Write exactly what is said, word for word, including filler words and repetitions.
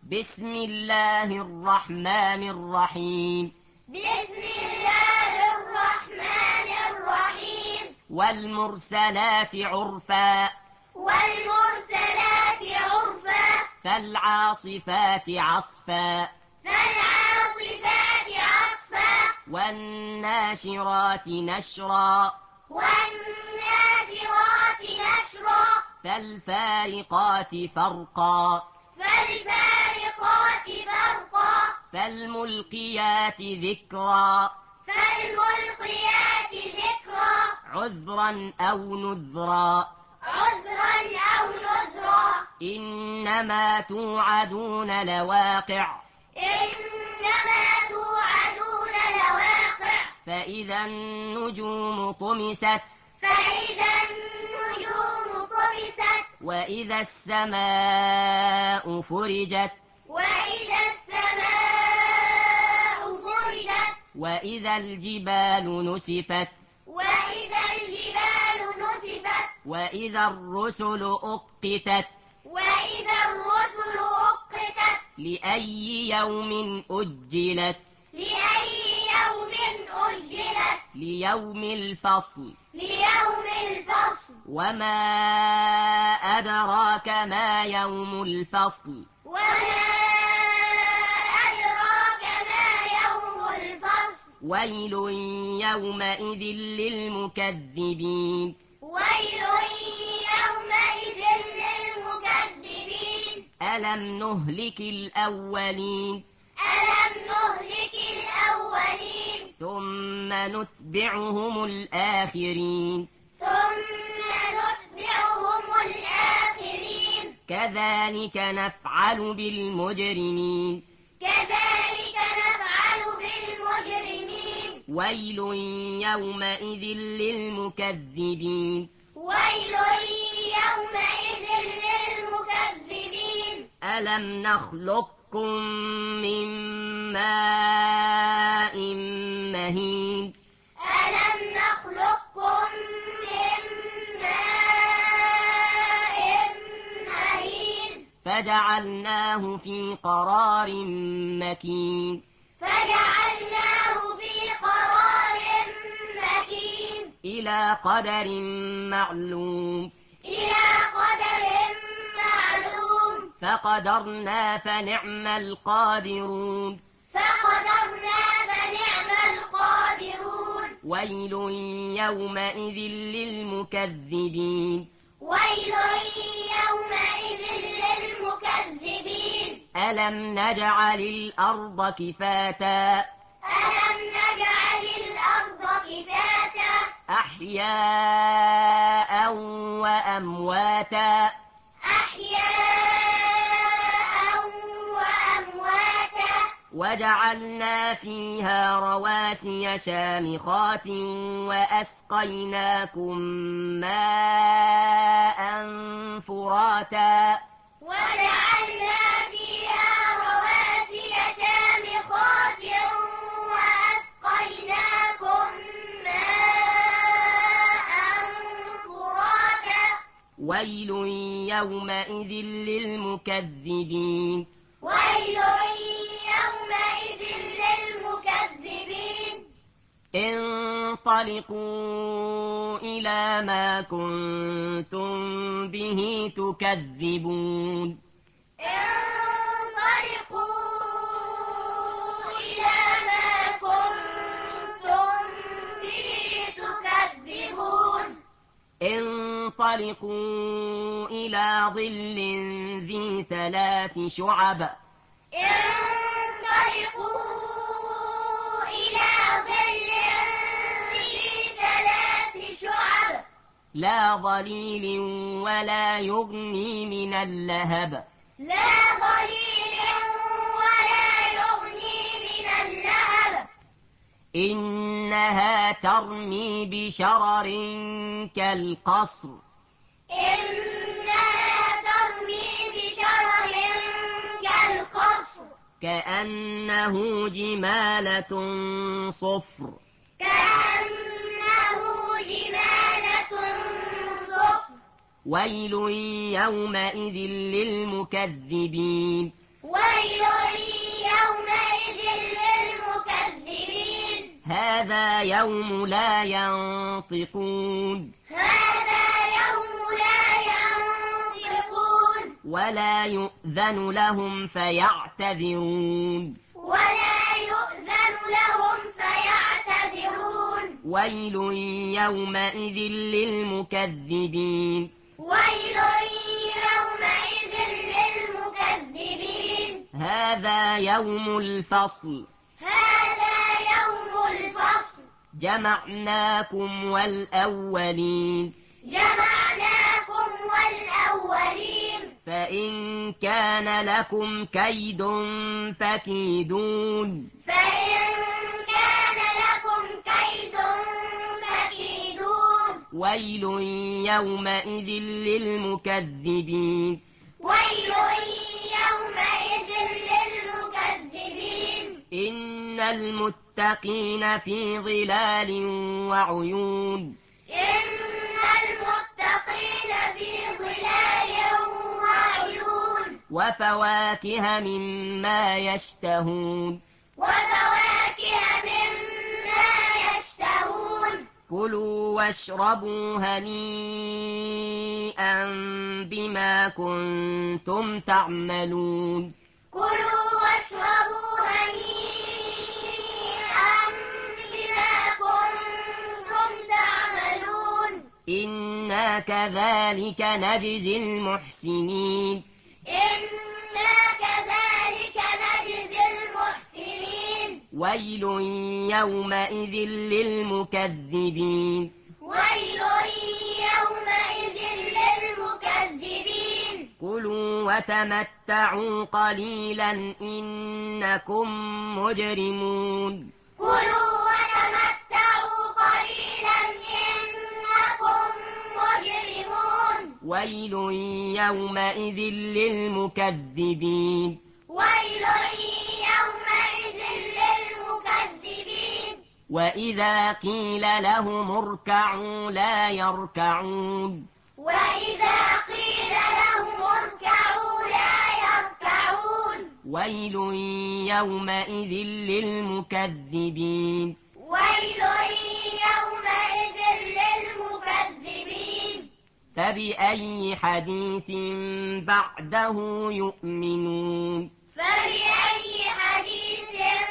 بسم الله الرحمن الرحيم بسم الله الرحمن الرحيم والمرسلات عرفا والمرسلات عرفا فالعاصفات عصفا فالعاصفات عصفا والناشرات نشرا والناشرات نشرا فالفارقات فرقا فالفارقات فرقا فالملقيات ذكرا فالملقيات ذكرا عذرا أو نذرا عذرا أو نذرا إنما توعدون لواقع إنما توعدون لواقع فإذا النجوم طمست فإذا النجوم طمست وإذا السماء فرجت وإذا السماء فرجت وإذا الجبال نسفت وإذا الجبال نسفت وإذا الرسل أقتت وإذا الرسل أقتت لأي يوم أجلت لأي يوم أجلت ليوم الفصل ليوم الفصل وما أدراك ما يوم الفصل وما أدراك ما يوم الفصل ويل يومئذ للمكذبين ويل يومئذ للمكذبين ألم نهلك الأولين ألم نهلك الأولين ثم نتبعهم الآخرين ثم نتبعهم الآخرين كذلك نفعل بالمجرمين كذلك نفعل بالمجرمين ويل يومئذ للمكذبين ويل يومئذ للمكذبين ألم نخلقكم من ماء مهين ألم نخلقكم من ماء مهين فجعلناه في قرار مكين فجعلناه في قرار مكين إلى قدر معلوم إلى قدر معلوم فقدرنا فنعم القادرون فقدرنا فنعم القادرون ويل يومئذ للمكذبين ويل يومئذ للمكذبين ألم نجعل الأرض كفاتا ألم نجعل الأرض كفاتا أحياء وأمواتا أحياء وأمواتا وجعلنا فيها رواسي شامخات وأسقيناكم ماء فراتا وجعلنا فيها رواسي شامخات وأسقيناكم ماء فراتا ويل يومئذ للمكذبين ويل يومئذ للمكذبين انطلقوا إلى ما كنتم به تكذبون انطلقوا إلى ما كنتم به تكذبون انطلقوا إلى ظل ذي ثلاث شعب انطلقوا إلى ظل ذي ثلاث شعب لا ظليل ولا يغني من اللهب لا ظليل ولا يغني من اللهب إنها ترمي بشرر كالقصر إنها ترمي بشرر كالقصر كأنه جمالة صفر كأنه جمالة صفر ويل يومئذ للمكذبين ويل هذا يوم لا ينطقون هذا يوم لا ينطقون ولا يؤذن لهم فيعتذرون ولا يؤذن لهم فيعتذرون ويل يومئذ للمكذبين ويل يومئذ للمكذبين هذا يوم الفصل هذا يوم الفصل جمعناكم والأولين جمعناكم والأولين فإن كان لكم كيد فكيدون فإن كان لكم كيد فكيدون ويل يومئذ للمكذبين ويل يومئذ للمكذبين إن المتقين في ظلال وعيون إن المتقين في ظلال وعيون وفواكه مما يشتهون وفواكه مما يشتهون كلوا واشربوا هنيئا بما كنتم تعملون كلوا واشربوا هنيئا بما كنتم تعملون إنا كذلك نجزي المحسنين إنا كذلك نجزي المحسنين ويل يومئذ للمكذبين ويل يومئذ للمكذبين كلوا وتمتعوا قليلا إنكم مجرمون كلوا وتمتعوا قليلا إنكم مجرمون ويل يومئذ للمكذبين ويل يومئذ للمكذبين وإذا قيل لهم اركعوا لا يركعون وإذا قيل لهم اركعوا لا يركعون ويل يومئذ للمكذبين ويل يومئذ للمكذبين فبأي حديث بعده يؤمنون فبأي حديث